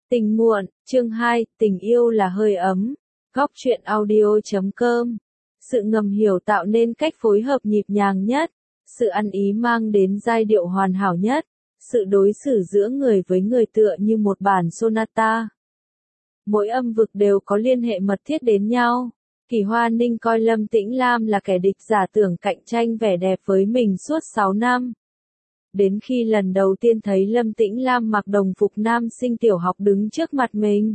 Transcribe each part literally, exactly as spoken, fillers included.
Tình muộn, chương hai, tình yêu là hơi ấm. Góc truyện audio chấm com. Sự ngầm hiểu tạo nên cách phối hợp nhịp nhàng nhất, sự ăn ý mang đến giai điệu hoàn hảo nhất, sự đối xử giữa người với người tựa như một bản sonata. Mỗi âm vực đều có liên hệ mật thiết đến nhau. Kỳ Hoa Ninh coi Lâm Tĩnh Lam là kẻ địch giả tưởng cạnh tranh vẻ đẹp với mình suốt sáu năm. Đến khi lần đầu tiên thấy Lâm Tĩnh Lam mặc đồng phục nam sinh tiểu học đứng trước mặt mình.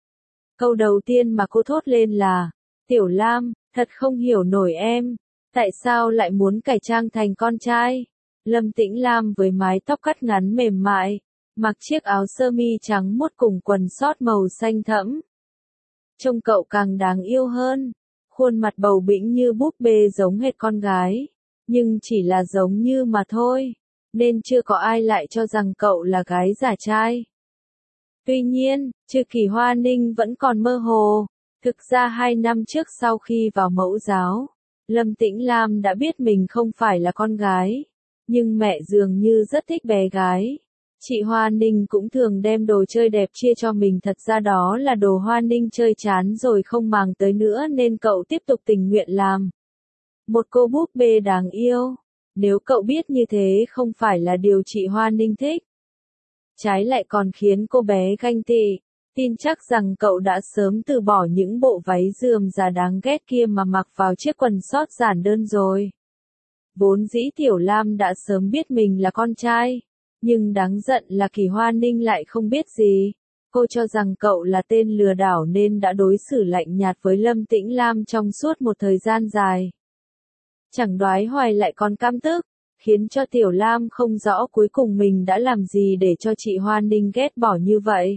Câu đầu tiên mà cô thốt lên là, Tiểu Lam, thật không hiểu nổi em, tại sao lại muốn cải trang thành con trai? Lâm Tĩnh Lam với mái tóc cắt ngắn mềm mại, mặc chiếc áo sơ mi trắng muốt cùng quần sót màu xanh thẫm. Trông cậu càng đáng yêu hơn, khuôn mặt bầu bĩnh như búp bê giống hệt con gái, nhưng chỉ là giống như mà thôi, nên chưa có ai lại cho rằng cậu là gái giả trai. Tuy nhiên, Trừ Kỳ Hoa Ninh vẫn còn mơ hồ. Thực ra hai năm trước sau khi vào mẫu giáo, Lâm Tĩnh Lam đã biết mình không phải là con gái, nhưng mẹ dường như rất thích bé gái. Chị Hoa Ninh cũng thường đem đồ chơi đẹp chia cho mình, thật ra đó là đồ Hoa Ninh chơi chán rồi không màng tới nữa nên cậu tiếp tục tình nguyện làm một cô búp bê đáng yêu. Nếu cậu biết như thế không phải là điều chị Hoa Ninh thích, trái lại còn khiến cô bé ganh tị, tin chắc rằng cậu đã sớm từ bỏ những bộ váy rườm rà đáng ghét kia mà mặc vào chiếc quần sót giản đơn rồi. Vốn dĩ Tiểu Lam đã sớm biết mình là con trai, nhưng đáng giận là Kỳ Hoa Ninh lại không biết gì. Cô cho rằng cậu là tên lừa đảo nên đã đối xử lạnh nhạt với Lâm Tĩnh Lam trong suốt một thời gian dài. Chẳng đoái hoài lại còn căm tức, khiến cho Tiểu Lam không rõ cuối cùng mình đã làm gì để cho chị Hoa Ninh ghét bỏ như vậy.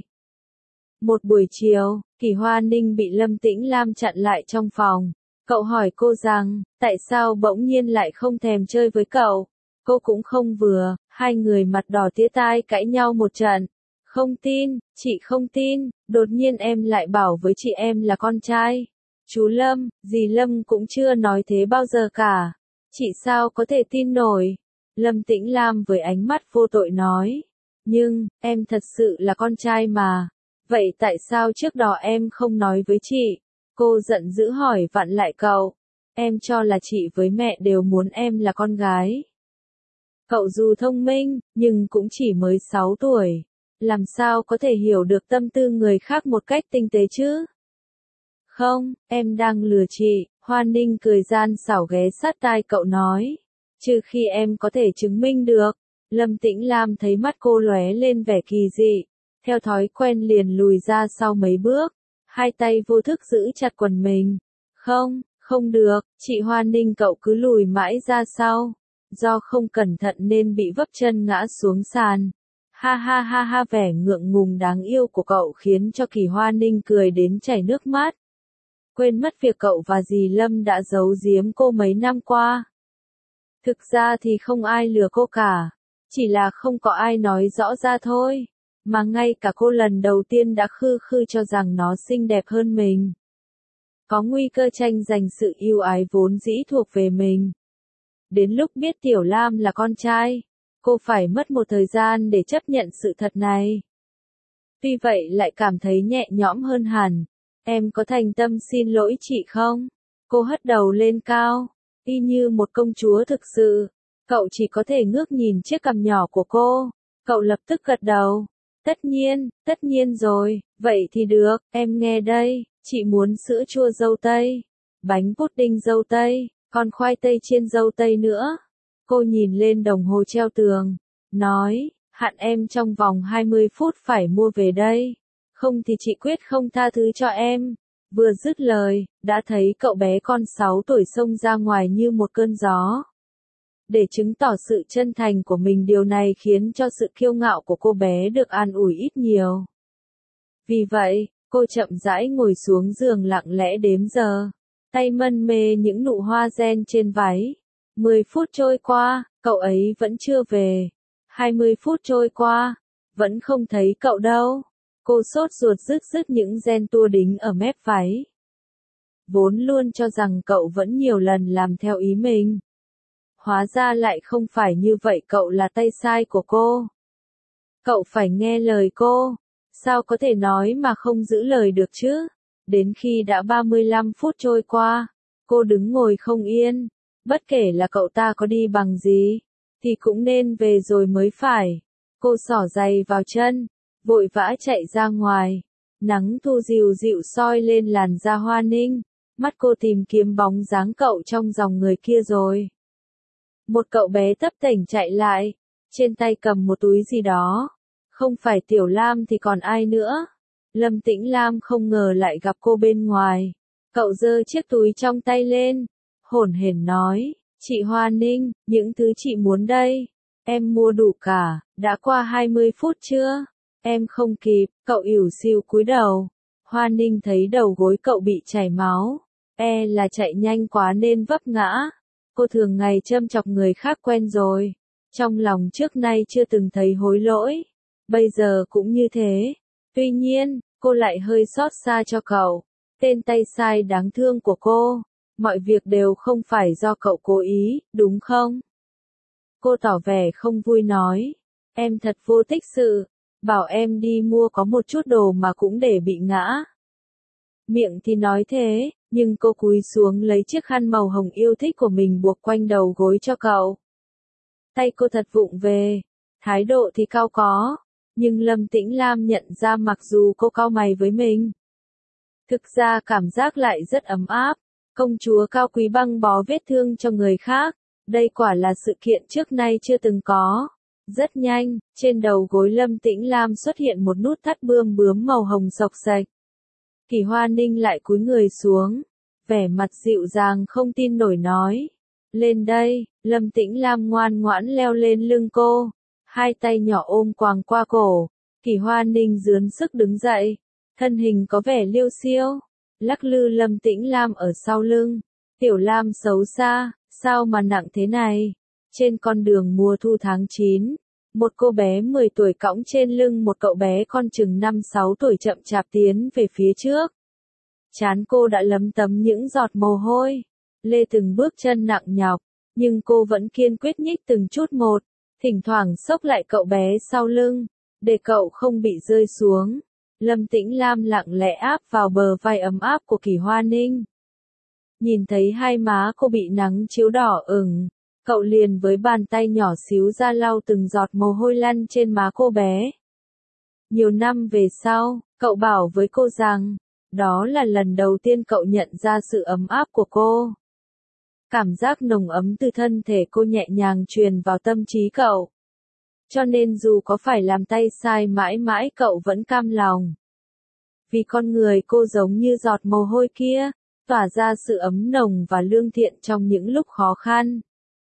Một buổi chiều, Kỳ Hoa Ninh bị Lâm Tĩnh Lam chặn lại trong phòng. Cậu hỏi cô rằng, tại sao bỗng nhiên lại không thèm chơi với cậu? Cô cũng không vừa, hai người mặt đỏ tía tai cãi nhau một trận. Không tin, chị không tin, đột nhiên em lại bảo với chị em là con trai. Chú Lâm, dì Lâm cũng chưa nói thế bao giờ cả. Chị sao có thể tin nổi? Lâm Tĩnh Lam với ánh mắt vô tội nói. Nhưng, em thật sự là con trai mà. Vậy tại sao trước đó em không nói với chị? Cô giận dữ hỏi vặn lại cậu. Em cho là chị với mẹ đều muốn em là con gái. Cậu dù thông minh, nhưng cũng chỉ mới sáu tuổi. Làm sao có thể hiểu được tâm tư người khác một cách tinh tế chứ? Không, em đang lừa chị. Hoa Ninh cười gian xảo ghé sát tai cậu nói. Trừ khi em có thể chứng minh được. Lâm Tĩnh Lam thấy mắt cô lóe lên vẻ kỳ dị. Theo thói quen liền lùi ra sau mấy bước. Hai tay vô thức giữ chặt quần mình. Không, không được, chị Hoa Ninh cậu cứ lùi mãi ra sau. Do không cẩn thận nên bị vấp chân ngã xuống sàn. Ha ha ha ha, vẻ ngượng ngùng đáng yêu của cậu khiến cho Kỳ Hoa Ninh cười đến chảy nước mắt. Quên mất việc cậu và dì Lâm đã giấu giếm cô mấy năm qua. Thực ra thì không ai lừa cô cả. Chỉ là không có ai nói rõ ra thôi. Mà ngay cả cô lần đầu tiên đã khư khư cho rằng nó xinh đẹp hơn mình. Có nguy cơ tranh giành sự yêu ái vốn dĩ thuộc về mình. Đến lúc biết Tiểu Lam là con trai, cô phải mất một thời gian để chấp nhận sự thật này. Tuy vậy lại cảm thấy nhẹ nhõm hơn hẳn. Em có thành tâm xin lỗi chị không? Cô hất đầu lên cao, y như một công chúa thực sự. Cậu chỉ có thể ngước nhìn chiếc cằm nhỏ của cô. Cậu lập tức gật đầu. Tất nhiên, tất nhiên rồi, vậy thì được, em nghe đây, chị muốn sữa chua dâu tây, bánh pudding dâu tây, còn khoai tây chiên dâu tây nữa. Cô nhìn lên đồng hồ treo tường, nói, hạn em trong vòng hai mươi phút phải mua về đây, không thì chị quyết không tha thứ cho em. Vừa dứt lời, đã thấy cậu bé con sáu tuổi xông ra ngoài như một cơn gió. Để chứng tỏ sự chân thành của mình, điều này khiến cho sự kiêu ngạo của cô bé được an ủi ít nhiều. Vì vậy, cô chậm rãi ngồi xuống giường lặng lẽ đếm giờ, tay mân mê những nụ hoa gen trên váy. mười phút trôi qua, cậu ấy vẫn chưa về. hai mươi phút trôi qua, vẫn không thấy cậu đâu. Cô sốt ruột rứt rứt những gen tua đính ở mép váy. Vốn luôn cho rằng cậu vẫn nhiều lần làm theo ý mình. Hóa ra lại không phải như vậy, cậu là tay sai của cô. Cậu phải nghe lời cô. Sao có thể nói mà không giữ lời được chứ? Đến khi đã ba mươi lăm phút trôi qua, cô đứng ngồi không yên. Bất kể là cậu ta có đi bằng gì, thì cũng nên về rồi mới phải. Cô xỏ giày vào chân, vội vã chạy ra ngoài. Nắng thu dịu dịu soi lên làn da Hoa Ninh. Mắt cô tìm kiếm bóng dáng cậu trong dòng người kia rồi. Một cậu bé tấp tểnh chạy lại, trên tay cầm một túi gì đó. Không phải Tiểu Lam thì còn ai nữa. Lâm Tĩnh Lam không ngờ lại gặp cô bên ngoài. Cậu giơ chiếc túi trong tay lên, hổn hển nói, chị Hoa Ninh, những thứ chị muốn đây. Em mua đủ cả, đã qua hai mươi phút chưa? Em không kịp, cậu ỉu xìu cúi đầu. Hoa Ninh thấy đầu gối cậu bị chảy máu, e là chạy nhanh quá nên vấp ngã. Cô thường ngày châm chọc người khác quen rồi, trong lòng trước nay chưa từng thấy hối lỗi, bây giờ cũng như thế. Tuy nhiên, cô lại hơi xót xa cho cậu, tên tay sai đáng thương của cô. Mọi việc đều không phải do cậu cố ý, đúng không? Cô tỏ vẻ không vui nói, em thật vô tích sự, bảo em đi mua có một chút đồ mà cũng để bị ngã. Miệng thì nói thế, nhưng cô cúi xuống lấy chiếc khăn màu hồng yêu thích của mình buộc quanh đầu gối cho cậu. Tay cô thật vụng về, thái độ thì cau có, nhưng Lâm Tĩnh Lam nhận ra mặc dù cô cau mày với mình, thực ra cảm giác lại rất ấm áp. Công chúa cao quý băng bó vết thương cho người khác, đây quả là sự kiện trước nay chưa từng có. Rất nhanh, trên đầu gối Lâm Tĩnh Lam xuất hiện một nút thắt bươm bướm màu hồng sộc sạch. Kỳ Hoa Ninh lại cúi người xuống, vẻ mặt dịu dàng không tin nổi nói. Lên đây, Lâm Tĩnh Lam ngoan ngoãn leo lên lưng cô, hai tay nhỏ ôm quàng qua cổ. Kỳ Hoa Ninh dướn sức đứng dậy, thân hình có vẻ liêu xiêu, lắc lư Lâm Tĩnh Lam ở sau lưng. Tiểu Lam xấu xa, sao mà nặng thế này? Trên con đường mùa thu tháng chín, một cô bé mười tuổi cõng trên lưng một cậu bé con chừng năm sáu tuổi chậm chạp tiến về phía trước. Trán cô đã lấm tấm những giọt mồ hôi, lê từng bước chân nặng nhọc, nhưng cô vẫn kiên quyết nhích từng chút một, thỉnh thoảng xốc lại cậu bé sau lưng, để cậu không bị rơi xuống. Lâm Tĩnh Lam lặng lẽ áp vào bờ vai ấm áp của Kỳ Hoa Ninh. Nhìn thấy hai má cô bị nắng chiếu đỏ ửng, cậu liền với bàn tay nhỏ xíu ra lau từng giọt mồ hôi lăn trên má cô bé. Nhiều năm về sau, cậu bảo với cô rằng, đó là lần đầu tiên cậu nhận ra sự ấm áp của cô. Cảm giác nồng ấm từ thân thể cô nhẹ nhàng truyền vào tâm trí cậu. Cho nên dù có phải làm tay sai mãi mãi cậu vẫn cam lòng. Vì con người cô giống như giọt mồ hôi kia, tỏa ra sự ấm nồng và lương thiện trong những lúc khó khăn.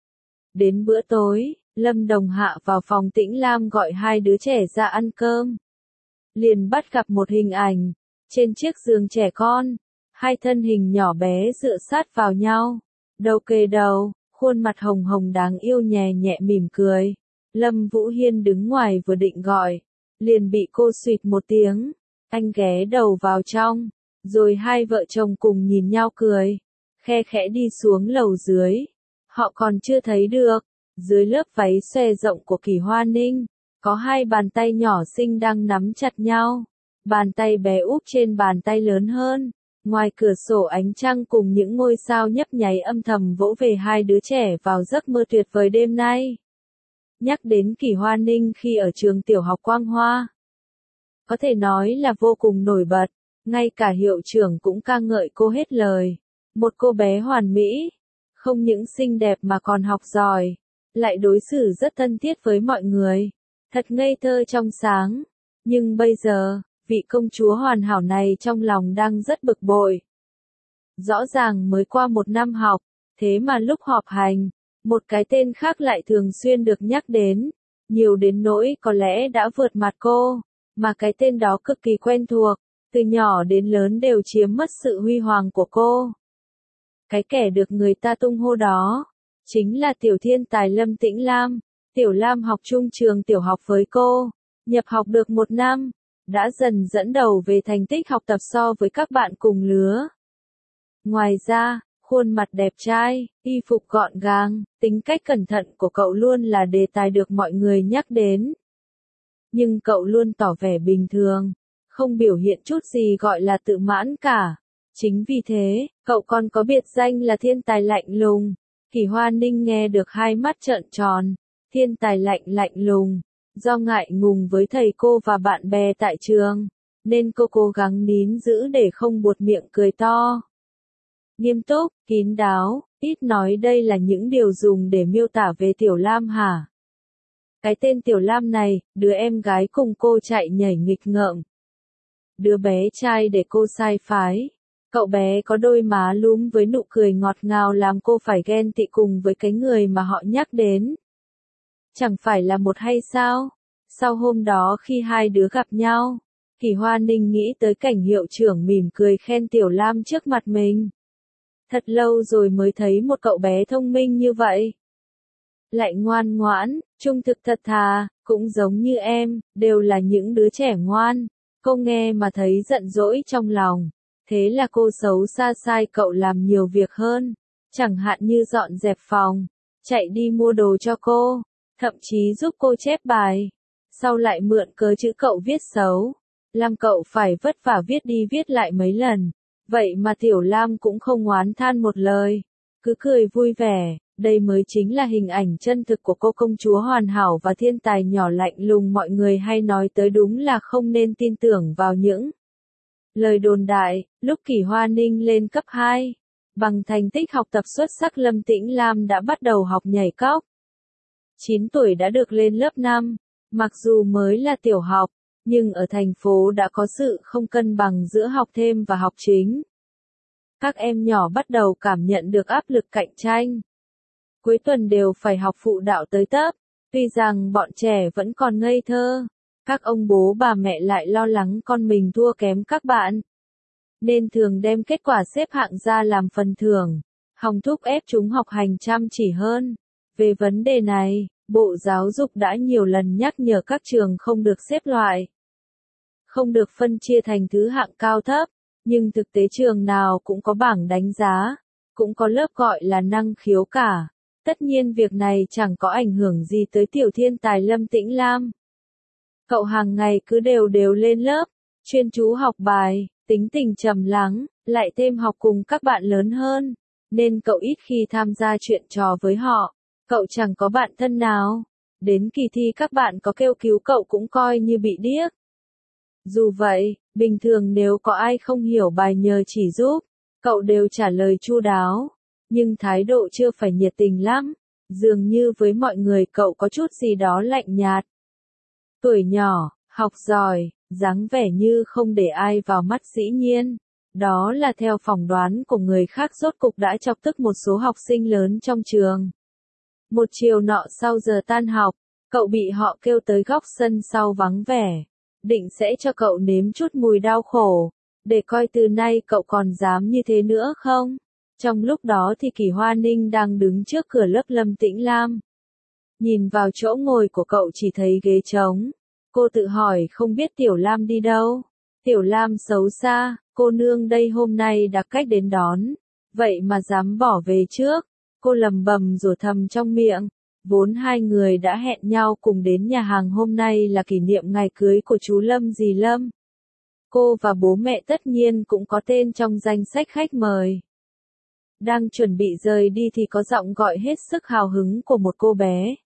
Đến bữa tối, Lâm Đồng Hạ vào phòng Tĩnh Lam gọi hai đứa trẻ ra ăn cơm. Liền bắt gặp một hình ảnh, trên chiếc giường trẻ con, hai thân hình nhỏ bé dựa sát vào nhau, đầu kề đầu, khuôn mặt hồng hồng đáng yêu nhẹ nhẹ mỉm cười. Lâm Vũ Hiên đứng ngoài vừa định gọi, liền bị cô xụt một tiếng, anh ghé đầu vào trong, rồi hai vợ chồng cùng nhìn nhau cười, khe khẽ đi xuống lầu dưới. Họ còn chưa thấy được, dưới lớp váy xòe rộng của Kỳ Hoa Ninh, có hai bàn tay nhỏ xinh đang nắm chặt nhau, bàn tay bé úp trên bàn tay lớn hơn. Ngoài cửa sổ ánh trăng cùng những ngôi sao nhấp nháy âm thầm vỗ về hai đứa trẻ vào giấc mơ tuyệt vời đêm nay. Nhắc đến Kỳ Hoa Ninh khi ở trường tiểu học Quang Hoa, có thể nói là vô cùng nổi bật, ngay cả hiệu trưởng cũng ca ngợi cô hết lời. Một cô bé hoàn mỹ, không những xinh đẹp mà còn học giỏi, lại đối xử rất thân thiết với mọi người, thật ngây thơ trong sáng. Nhưng bây giờ, vị công chúa hoàn hảo này trong lòng đang rất bực bội. Rõ ràng mới qua một năm học, thế mà lúc họp hành, một cái tên khác lại thường xuyên được nhắc đến, nhiều đến nỗi có lẽ đã vượt mặt cô, mà cái tên đó cực kỳ quen thuộc, từ nhỏ đến lớn đều chiếm mất sự huy hoàng của cô. Cái kẻ được người ta tung hô đó, chính là tiểu thiên tài Lâm Tĩnh Lam. Tiểu Lam học chung trường tiểu học với cô, nhập học được một năm, đã dần dẫn đầu về thành tích học tập so với các bạn cùng lứa. Ngoài ra, khuôn mặt đẹp trai, y phục gọn gàng, tính cách cẩn thận của cậu luôn là đề tài được mọi người nhắc đến. Nhưng cậu luôn tỏ vẻ bình thường, không biểu hiện chút gì gọi là tự mãn cả. Chính vì thế, cậu còn có biệt danh là thiên tài lạnh lùng. Kỳ Hoa Ninh nghe được hai mắt trợn tròn. Thiên tài lạnh lạnh lùng. Do ngại ngùng với thầy cô và bạn bè tại trường, nên cô cố gắng nín giữ để không buột miệng cười to. Nghiêm túc, kín đáo, ít nói, đây là những điều dùng để miêu tả về Tiểu Lam hả? Cái tên Tiểu Lam này, đứa em gái cùng cô chạy nhảy nghịch ngợm. Đứa bé trai để cô sai phái. Cậu bé có đôi má lúm với nụ cười ngọt ngào làm cô phải ghen tị cùng với cái người mà họ nhắc đến. Chẳng phải là một hay sao? Sau hôm đó khi hai đứa gặp nhau, Kỳ Hoa Ninh nghĩ tới cảnh hiệu trưởng mỉm cười khen Tiểu Lam trước mặt mình. Thật lâu rồi mới thấy một cậu bé thông minh như vậy. Lại ngoan ngoãn, trung thực thật thà, cũng giống như em, đều là những đứa trẻ ngoan. Cô nghe mà thấy giận dỗi trong lòng. Thế là cô xấu xa sai cậu làm nhiều việc hơn. Chẳng hạn như dọn dẹp phòng, chạy đi mua đồ cho cô, thậm chí giúp cô chép bài. Sau lại mượn cớ chữ cậu viết xấu, làm cậu phải vất vả viết đi viết lại mấy lần. Vậy mà Tiểu Lam cũng không oán than một lời, cứ cười vui vẻ. Đây mới chính là hình ảnh chân thực của cô công chúa hoàn hảo và thiên tài nhỏ lạnh lùng mọi người hay nói tới, đúng là không nên tin tưởng vào những lời đồn đại. Lúc Kỳ Hoa Ninh lên cấp hai, bằng thành tích học tập xuất sắc, Lâm Tĩnh Lam đã bắt đầu học nhảy cóc. chín tuổi đã được lên lớp năm, mặc dù mới là tiểu học, nhưng ở thành phố đã có sự không cân bằng giữa học thêm và học chính. Các em nhỏ bắt đầu cảm nhận được áp lực cạnh tranh. Cuối tuần đều phải học phụ đạo tới tấp, tuy rằng bọn trẻ vẫn còn ngây thơ. Các ông bố bà mẹ lại lo lắng con mình thua kém các bạn, nên thường đem kết quả xếp hạng ra làm phần thưởng, hòng thúc ép chúng học hành chăm chỉ hơn. Về vấn đề này, Bộ Giáo dục đã nhiều lần nhắc nhở các trường không được xếp loại, không được phân chia thành thứ hạng cao thấp, nhưng thực tế trường nào cũng có bảng đánh giá, cũng có lớp gọi là năng khiếu cả. Tất nhiên việc này chẳng có ảnh hưởng gì tới tiểu thiên tài Lâm Tĩnh Lam. Cậu hàng ngày cứ đều đều lên lớp, chuyên chú học bài, tính tình trầm lắng, lại thêm học cùng các bạn lớn hơn, nên cậu ít khi tham gia chuyện trò với họ. Cậu chẳng có bạn thân nào. Đến kỳ thi các bạn có kêu cứu cậu cũng coi như bị điếc. Dù vậy, bình thường nếu có ai không hiểu bài nhờ chỉ giúp, cậu đều trả lời chu đáo, nhưng thái độ chưa phải nhiệt tình lắm. Dường như với mọi người cậu có chút gì đó lạnh nhạt. Tuổi nhỏ, học giỏi, dáng vẻ như không để ai vào mắt, dĩ nhiên. Đó là theo phỏng đoán của người khác, rốt cục đã chọc tức một số học sinh lớn trong trường. Một chiều nọ sau giờ tan học, cậu bị họ kêu tới góc sân sau vắng vẻ, định sẽ cho cậu nếm chút mùi đau khổ, để coi từ nay cậu còn dám như thế nữa không. Trong lúc đó thì Kỳ Hoa Ninh đang đứng trước cửa lớp Lâm Tĩnh Lam. Nhìn vào chỗ ngồi của cậu chỉ thấy ghế trống. Cô tự hỏi không biết Tiểu Lam đi đâu. Tiểu Lam xấu xa, cô nương đây hôm nay đặc cách đến đón, vậy mà dám bỏ về trước. Cô lầm bầm rồi thầm trong miệng. Vốn hai người đã hẹn nhau cùng đến nhà hàng, hôm nay là kỷ niệm ngày cưới của chú Lâm dì Lâm. Cô và bố mẹ tất nhiên cũng có tên trong danh sách khách mời. Đang chuẩn bị rời đi thì có giọng gọi hết sức hào hứng của một cô bé.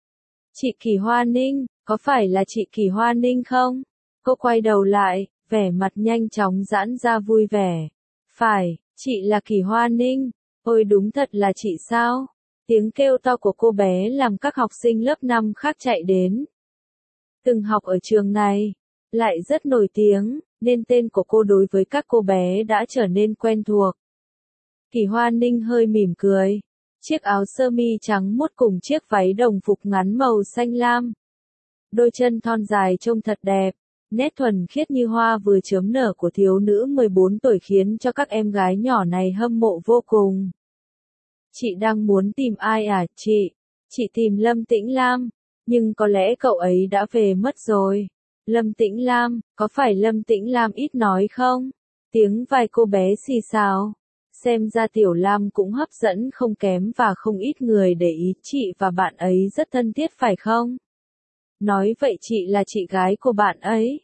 Chị Kỳ Hoa Ninh, có phải là chị Kỳ Hoa Ninh không? Cô quay đầu lại, vẻ mặt nhanh chóng giãn ra vui vẻ. Phải, chị là Kỳ Hoa Ninh. Ôi đúng thật là chị sao? Tiếng kêu to của cô bé làm các học sinh lớp năm khác chạy đến. Từng học ở trường này, lại rất nổi tiếng, nên tên của cô đối với các cô bé đã trở nên quen thuộc. Kỳ Hoa Ninh hơi mỉm cười. Chiếc áo sơ mi trắng muốt cùng chiếc váy đồng phục ngắn màu xanh lam. Đôi chân thon dài trông thật đẹp, nét thuần khiết như hoa vừa chớm nở của thiếu nữ mười bốn tuổi khiến cho các em gái nhỏ này hâm mộ vô cùng. Chị đang muốn tìm ai à chị? Chị tìm Lâm Tĩnh Lam, nhưng có lẽ cậu ấy đã về mất rồi. Lâm Tĩnh Lam, có phải Lâm Tĩnh Lam ít nói không? Tiếng vài cô bé xì xào. Xem ra Tiểu Lam cũng hấp dẫn không kém và không ít người để ý chị và bạn ấy rất thân thiết phải không? Nói vậy chị là chị gái của bạn ấy.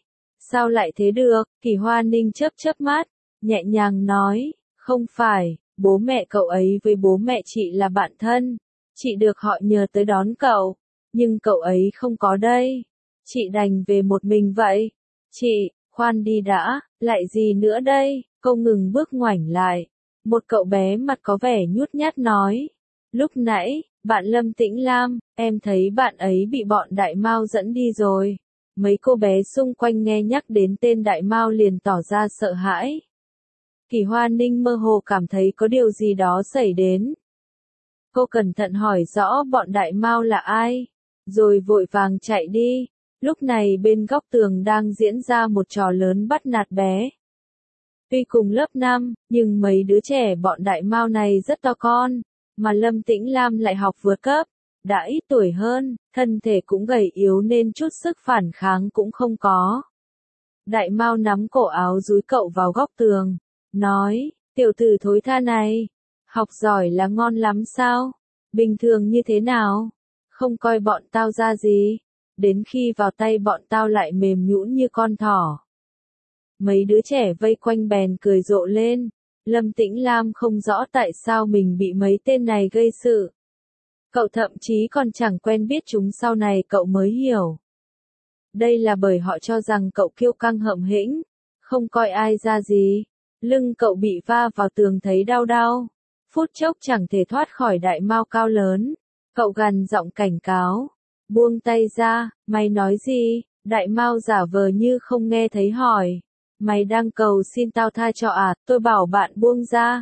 Sao lại thế được? Kỳ Hoa Ninh chớp chớp mắt, nhẹ nhàng nói, không phải, bố mẹ cậu ấy với bố mẹ chị là bạn thân, chị được họ nhờ tới đón cậu, nhưng cậu ấy không có đây, chị đành về một mình vậy. Chị, khoan đi đã, lại gì nữa đây? Cô ngừng bước ngoảnh lại, một cậu bé mặt có vẻ nhút nhát nói, lúc nãy, bạn Lâm Tĩnh Lam, em thấy bạn ấy bị bọn Đại Mao dẫn đi rồi. Mấy cô bé xung quanh nghe nhắc đến tên Đại Mao liền tỏ ra sợ hãi. Kỳ Hoa Ninh mơ hồ cảm thấy có điều gì đó xảy đến. Cô cẩn thận hỏi rõ bọn Đại Mao là ai, rồi vội vàng chạy đi. Lúc này bên góc tường đang diễn ra một trò lớn bắt nạt bé. Tuy cùng lớp năm, nhưng mấy đứa trẻ bọn Đại Mao này rất to con, mà Lâm Tĩnh Lam lại học vượt cấp, đã ít tuổi hơn, thân thể cũng gầy yếu nên chút sức phản kháng cũng không có. Đại Mao nắm cổ áo dúi cậu vào góc tường, nói, tiểu tử thối tha này, học giỏi là ngon lắm sao? Bình thường như thế nào? Không coi bọn tao ra gì, đến khi vào tay bọn tao lại mềm nhũn như con thỏ. Mấy đứa trẻ vây quanh bèn cười rộ lên, Lâm Tĩnh Lam không rõ tại sao mình bị mấy tên này gây sự. Cậu thậm chí còn chẳng quen biết chúng, sau này cậu mới hiểu. Đây là bởi họ cho rằng cậu kiêu căng hậm hĩnh, không coi ai ra gì. Lưng cậu bị va vào tường thấy đau đau, phút chốc chẳng thể thoát khỏi Đại Mao cao lớn. Cậu gằn giọng cảnh cáo, buông tay ra, mày nói gì? Đại Mao giả vờ như không nghe thấy hỏi, mày đang cầu xin tao tha cho à, tôi bảo bạn buông ra.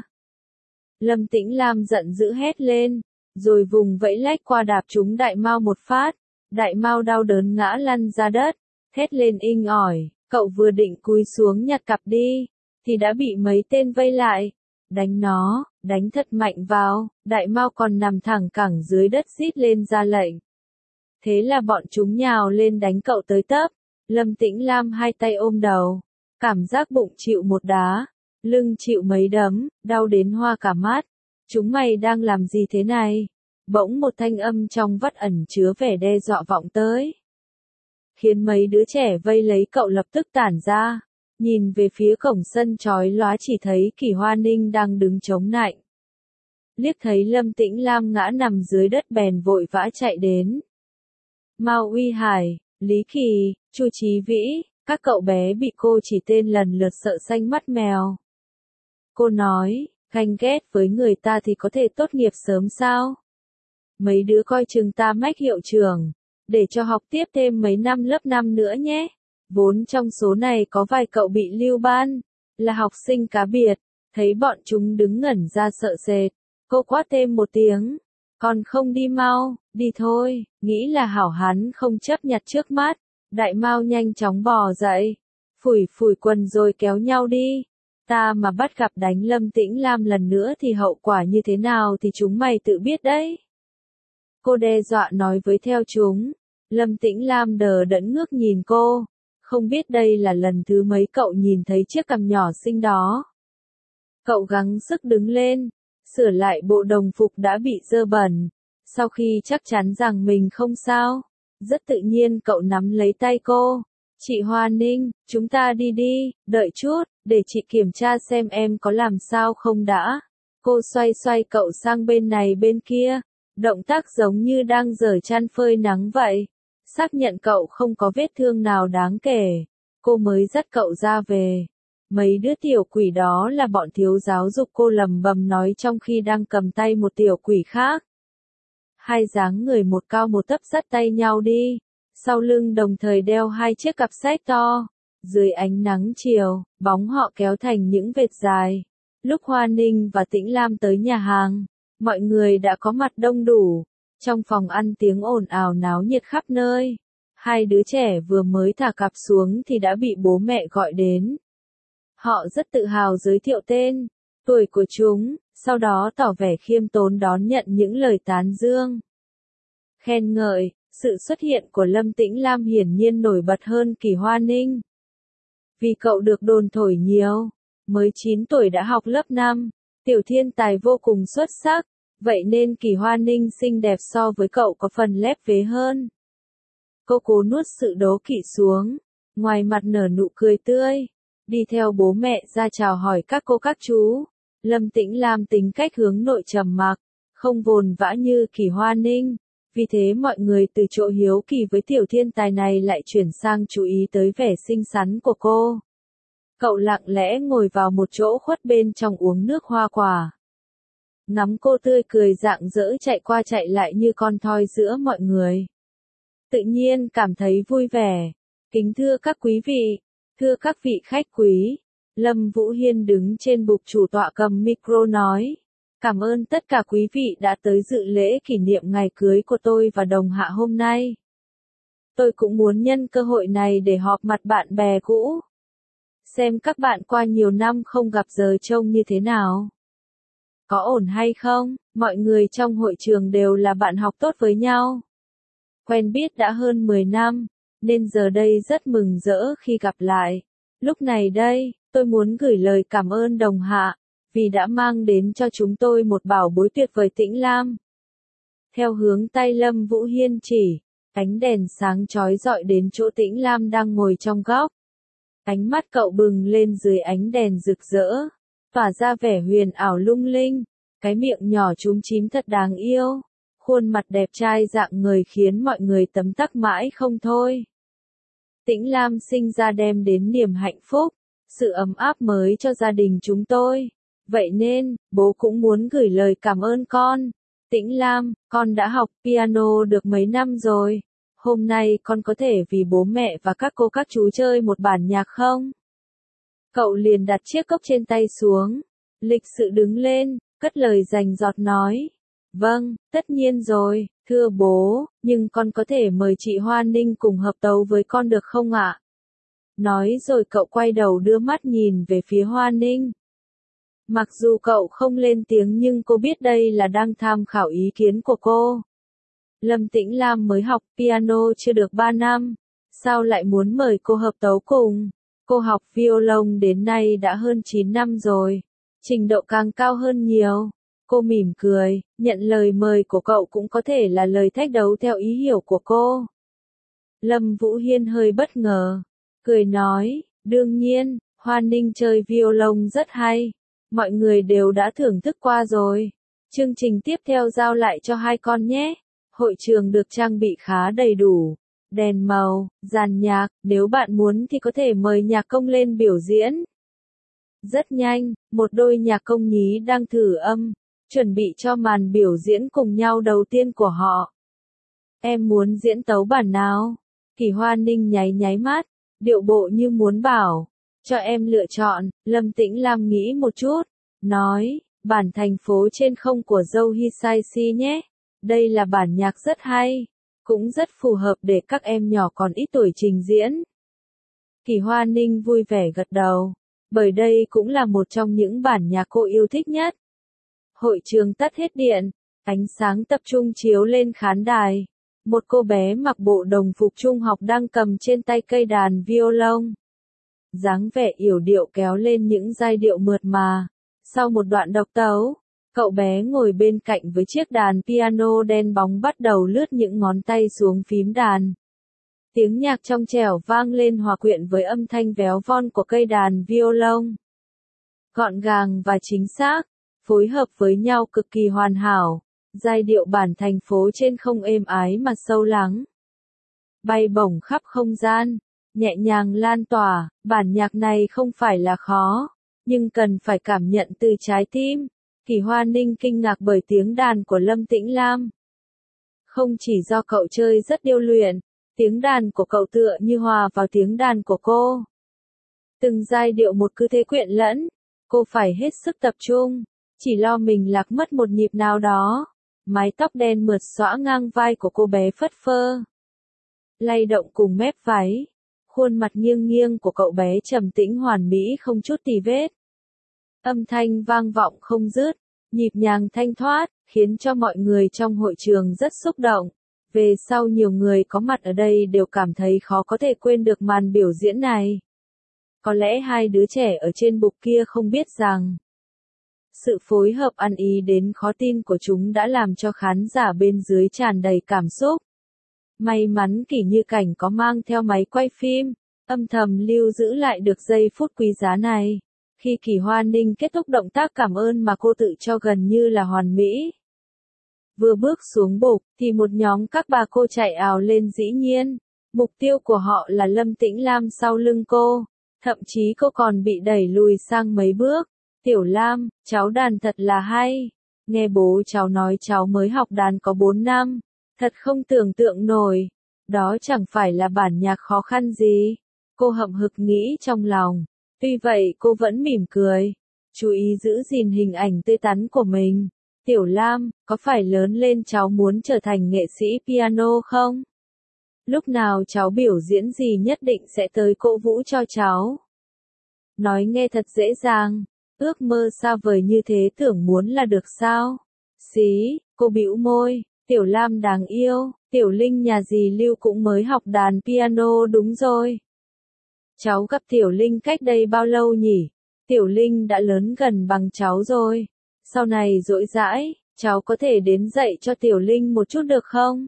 Lâm Tĩnh Lam giận dữ hét lên, rồi vùng vẫy lách qua đạp trúng Đại Mao một phát. Đại Mao đau đớn ngã lăn ra đất, thét lên inh ỏi, cậu vừa định cúi xuống nhặt cặp đi, thì đã bị mấy tên vây lại. Đánh nó, đánh thật mạnh vào. Đại Mao còn nằm thẳng cẳng dưới đất rít lên ra lệnh. Thế là bọn chúng nhào lên đánh cậu tới tấp. Lâm Tĩnh Lam hai tay ôm đầu, cảm giác bụng chịu một đá, lưng chịu mấy đấm, đau đến hoa cả mắt. Chúng mày đang làm gì thế này? Bỗng một thanh âm trong vắt ẩn chứa vẻ đe dọa vọng tới, khiến mấy đứa trẻ vây lấy cậu lập tức tản ra. Nhìn về phía cổng sân chói lóa chỉ thấy Kỳ Hoa Ninh đang đứng chống nạnh. Liếc thấy Lâm Tĩnh Lam ngã nằm dưới đất bèn vội vã chạy đến. Mao Uy Hải, Lý Kỳ, Chu Chí Vĩ, các cậu bé bị cô chỉ tên lần lượt sợ xanh mắt mèo. Cô nói, ganh ghét với người ta thì có thể tốt nghiệp sớm sao? Mấy đứa coi chừng ta mách hiệu trưởng, để cho học tiếp thêm mấy năm lớp năm nữa nhé. Vốn trong số này có vài cậu bị lưu ban, là học sinh cá biệt, thấy bọn chúng đứng ngẩn ra sợ sệt. Cô quát thêm một tiếng, còn không đi mau, đi thôi, nghĩ là hảo hán không chấp nhặt trước mắt. Đại Mao nhanh chóng bò dậy, phủi phủi quần rồi kéo nhau đi. Ta mà bắt gặp đánh Lâm Tĩnh Lam lần nữa thì hậu quả như thế nào thì chúng mày tự biết đấy. Cô đe dọa nói với theo chúng. Lâm Tĩnh Lam đờ đẫn ngước nhìn cô, không biết đây là lần thứ mấy cậu nhìn thấy chiếc cằm nhỏ xinh đó. Cậu gắng sức đứng lên, sửa lại bộ đồng phục đã bị dơ bẩn. Sau khi chắc chắn rằng mình không sao, rất tự nhiên cậu nắm lấy tay cô. Chị Hoa Ninh, chúng ta đi đi, đợi chút, để chị kiểm tra xem em có làm sao không đã. Cô xoay xoay cậu sang bên này bên kia, động tác giống như đang giở chăn phơi nắng vậy. Xác nhận cậu không có vết thương nào đáng kể, cô mới dắt cậu ra về. Mấy đứa tiểu quỷ đó là bọn thiếu giáo dục, cô lầm bầm nói trong khi đang cầm tay một tiểu quỷ khác. Hai dáng người một cao một thấp dắt tay nhau đi, sau lưng đồng thời đeo hai chiếc cặp sách to. Dưới ánh nắng chiều, bóng họ kéo thành những vệt dài. Lúc Hoa Ninh và Tĩnh Lam tới nhà hàng, mọi người đã có mặt đông đủ. Trong phòng ăn tiếng ồn ào náo nhiệt khắp nơi. Hai đứa trẻ vừa mới thả cặp xuống thì đã bị bố mẹ gọi đến. Họ rất tự hào giới thiệu tên, tuổi của chúng, sau đó tỏ vẻ khiêm tốn đón nhận những lời tán dương, khen ngợi. Sự xuất hiện của Lâm Tĩnh Lam hiển nhiên nổi bật hơn Kỳ Hoa Ninh. Vì cậu được đồn thổi nhiều, mới chín tuổi đã học lớp năm, tiểu thiên tài vô cùng xuất sắc, vậy nên Kỳ Hoa Ninh xinh đẹp so với cậu có phần lép vế hơn. Cô cố nuốt sự đố kỵ xuống, ngoài mặt nở nụ cười tươi, đi theo bố mẹ ra chào hỏi các cô các chú. Lâm Tĩnh Lam tính cách hướng nội trầm mặc, không vồn vã như Kỳ Hoa Ninh, vì thế mọi người từ chỗ hiếu kỳ với tiểu thiên tài này lại chuyển sang chú ý tới vẻ xinh xắn của cô. Cậu lặng lẽ ngồi vào một chỗ khuất bên trong uống nước hoa quả. Ngắm cô tươi cười rạng rỡ chạy qua chạy lại như con thoi giữa mọi người. Tự nhiên cảm thấy vui vẻ. Kính thưa các quý vị, thưa các vị khách quý, Lâm Vũ Hiên đứng trên bục chủ tọa cầm micro nói. Cảm ơn tất cả quý vị đã tới dự lễ kỷ niệm ngày cưới của tôi và đồng hạ hôm nay. Tôi cũng muốn nhân cơ hội này để họp mặt bạn bè cũ. Xem các bạn qua nhiều năm không gặp giờ trông như thế nào. Có ổn hay không? Mọi người trong hội trường đều là bạn học tốt với nhau. Quen biết đã hơn mười năm, nên giờ đây rất mừng rỡ khi gặp lại. Lúc này đây, tôi muốn gửi lời cảm ơn đồng hạ, vì đã mang đến cho chúng tôi một bảo bối tuyệt vời Tĩnh Lam. Theo hướng tay Lâm Vũ Hiên chỉ, ánh đèn sáng chói rọi đến chỗ Tĩnh Lam đang ngồi trong góc. Ánh mắt cậu bừng lên dưới ánh đèn rực rỡ, tỏa ra vẻ huyền ảo lung linh, cái miệng nhỏ chúm chím thật đáng yêu, khuôn mặt đẹp trai dạng người khiến mọi người tấm tắc mãi không thôi. Tĩnh Lam sinh ra đem đến niềm hạnh phúc, sự ấm áp mới cho gia đình chúng tôi. Vậy nên, bố cũng muốn gửi lời cảm ơn con. Tĩnh Lam, con đã học piano được mấy năm rồi. Hôm nay con có thể vì bố mẹ và các cô các chú chơi một bản nhạc không? Cậu liền đặt chiếc cốc trên tay xuống, lịch sự đứng lên, cất lời rành giọt nói. Vâng, tất nhiên rồi, thưa bố, nhưng con có thể mời chị Hoa Ninh cùng hợp tấu với con được không ạ? Nói rồi cậu quay đầu đưa mắt nhìn về phía Hoa Ninh. Mặc dù cậu không lên tiếng nhưng cô biết đây là đang tham khảo ý kiến của cô. Lâm Tĩnh Lam mới học piano chưa được ba năm, sao lại muốn mời cô hợp tấu cùng? Cô học violon đến nay đã hơn chín năm rồi, trình độ càng cao hơn nhiều. Cô mỉm cười, nhận lời mời của cậu cũng có thể là lời thách đấu theo ý hiểu của cô. Lâm Vũ Hiên hơi bất ngờ, cười nói, đương nhiên, Hoa Ninh chơi violon rất hay, mọi người đều đã thưởng thức qua rồi. Chương trình tiếp theo giao lại cho hai con nhé. Hội trường được trang bị khá đầy đủ, đèn màu, dàn nhạc, nếu bạn muốn thì có thể mời nhạc công lên biểu diễn. Rất nhanh, một đôi nhạc công nhí đang thử âm, chuẩn bị cho màn biểu diễn cùng nhau đầu tiên của họ. Em muốn diễn tấu bản nào? Kỳ Hoa Ninh nháy nháy mắt, điệu bộ như muốn bảo, cho em lựa chọn. Lâm Tĩnh Lam nghĩ một chút, nói, bản Thành phố trên không của Joe Hisaishi nhé. Đây là bản nhạc rất hay, cũng rất phù hợp để các em nhỏ còn ít tuổi trình diễn. Kỳ Hoa Ninh vui vẻ gật đầu, bởi đây cũng là một trong những bản nhạc cô yêu thích nhất. Hội trường tắt hết điện, ánh sáng tập trung chiếu lên khán đài. Một cô bé mặc bộ đồng phục trung học đang cầm trên tay cây đàn violon. Dáng vẻ yểu điệu kéo lên những giai điệu mượt mà. Sau một đoạn độc tấu, cậu bé ngồi bên cạnh với chiếc đàn piano đen bóng bắt đầu lướt những ngón tay xuống phím đàn. Tiếng nhạc trong trẻo vang lên hòa quyện với âm thanh véo von của cây đàn violon. Gọn gàng và chính xác, phối hợp với nhau cực kỳ hoàn hảo, giai điệu bản Thành phố trên không êm ái mà sâu lắng. Bay bổng khắp không gian, nhẹ nhàng lan tỏa, bản nhạc này không phải là khó, nhưng cần phải cảm nhận từ trái tim. Kỳ Hoa Ninh kinh ngạc bởi tiếng đàn của Lâm Tĩnh Lam. Không chỉ do cậu chơi rất điêu luyện, tiếng đàn của cậu tựa như hòa vào tiếng đàn của cô. Từng giai điệu một cứ thế quyện lẫn, cô phải hết sức tập trung, chỉ lo mình lạc mất một nhịp nào đó. Mái tóc đen mượt xõa ngang vai của cô bé phất phơ, lay động cùng mép váy. Khuôn mặt nghiêng nghiêng của cậu bé trầm tĩnh hoàn mỹ không chút tì vết. Âm thanh vang vọng không dứt, nhịp nhàng thanh thoát, khiến cho mọi người trong hội trường rất xúc động. Về sau nhiều người có mặt ở đây đều cảm thấy khó có thể quên được màn biểu diễn này. Có lẽ hai đứa trẻ ở trên bục kia không biết rằng, sự phối hợp ăn ý đến khó tin của chúng đã làm cho khán giả bên dưới tràn đầy cảm xúc. May mắn Kỷ Như Cảnh có mang theo máy quay phim, âm thầm lưu giữ lại được giây phút quý giá này. Khi Kỳ Hoa Ninh kết thúc động tác cảm ơn mà cô tự cho gần như là hoàn mỹ. Vừa bước xuống bục, thì một nhóm các bà cô chạy ào lên dĩ nhiên. Mục tiêu của họ là Lâm Tĩnh Lam sau lưng cô. Thậm chí cô còn bị đẩy lùi sang mấy bước. Tiểu Lam, cháu đàn thật là hay. Nghe bố cháu nói cháu mới học đàn có bốn năm. Thật không tưởng tượng nổi. Đó chẳng phải là bản nhạc khó khăn gì. Cô hậm hực nghĩ trong lòng. Tuy vậy cô vẫn mỉm cười. Chú ý giữ gìn hình ảnh tươi tắn của mình. Tiểu Lam, có phải lớn lên cháu muốn trở thành nghệ sĩ piano không? Lúc nào cháu biểu diễn gì nhất định sẽ tới cổ vũ cho cháu. Nói nghe thật dễ dàng. Ước mơ xa vời như thế tưởng muốn là được sao? Xí, cô bĩu môi. Tiểu Lam đáng yêu. Tiểu Linh nhà dì Lưu cũng mới học đàn piano đúng rồi. Cháu gặp Tiểu Linh cách đây bao lâu nhỉ? Tiểu Linh đã lớn gần bằng cháu rồi. Sau này rỗi rãi, cháu có thể đến dạy cho Tiểu Linh một chút được không?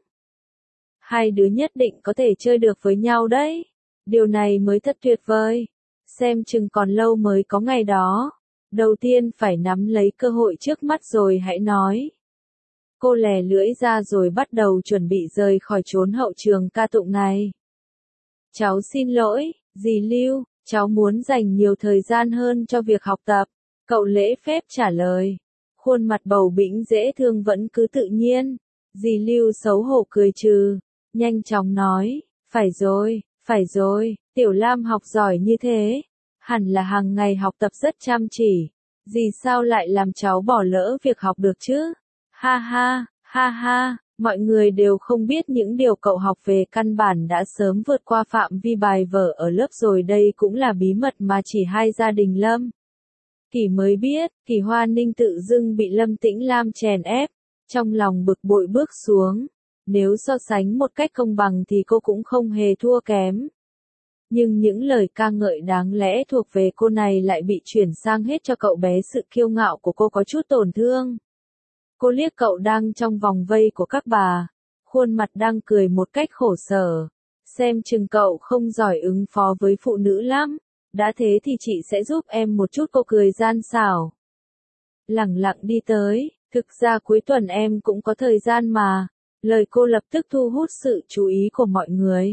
Hai đứa nhất định có thể chơi được với nhau đấy. Điều này mới thật tuyệt vời. Xem chừng còn lâu mới có ngày đó. Đầu tiên phải nắm lấy cơ hội trước mắt rồi hãy nói. Cô lè lưỡi ra rồi bắt đầu chuẩn bị rời khỏi chốn hậu trường ca tụng này. Cháu xin lỗi, dì Lưu, cháu muốn dành nhiều thời gian hơn cho việc học tập. Cậu lễ phép trả lời. Khuôn mặt bầu bĩnh dễ thương vẫn cứ tự nhiên. Dì Lưu xấu hổ cười trừ. Nhanh chóng nói, phải rồi, phải rồi, Tiểu Lam học giỏi như thế. Hẳn là hàng ngày học tập rất chăm chỉ. Dì sao lại làm cháu bỏ lỡ việc học được chứ? Ha ha, ha ha, mọi người đều không biết những điều cậu học về căn bản đã sớm vượt qua phạm vi bài vở ở lớp rồi, đây cũng là bí mật mà chỉ hai gia đình Lâm Kỳ mới biết. Kỳ Hoa Ninh tự dưng bị Lâm Tĩnh Lam chèn ép, trong lòng bực bội bước xuống. Nếu so sánh một cách công bằng thì cô cũng không hề thua kém. Nhưng những lời ca ngợi đáng lẽ thuộc về cô này lại bị chuyển sang hết cho cậu bé, sự kiêu ngạo của cô có chút tổn thương. Cô liếc cậu đang trong vòng vây của các bà, khuôn mặt đang cười một cách khổ sở. Xem chừng cậu không giỏi ứng phó với phụ nữ lắm. Đã thế thì chị sẽ giúp em một chút, cô cười gian xảo. Lẳng lặng đi tới, thực ra cuối tuần em cũng có thời gian mà. Lời cô lập tức thu hút sự chú ý của mọi người.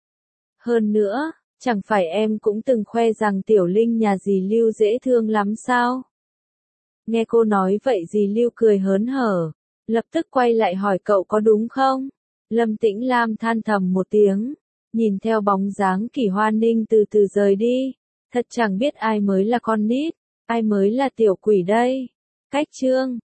Hơn nữa, chẳng phải em cũng từng khoe rằng Tiểu Linh nhà dì Lưu dễ thương lắm sao? Nghe cô nói vậy dì Lưu cười hớn hở, lập tức quay lại hỏi cậu có đúng không? Lâm Tĩnh Lam than thầm một tiếng, nhìn theo bóng dáng Kỳ Hoa Ninh từ từ rời đi. Thật chẳng biết ai mới là con nít, ai mới là tiểu quỷ đây. Cách chương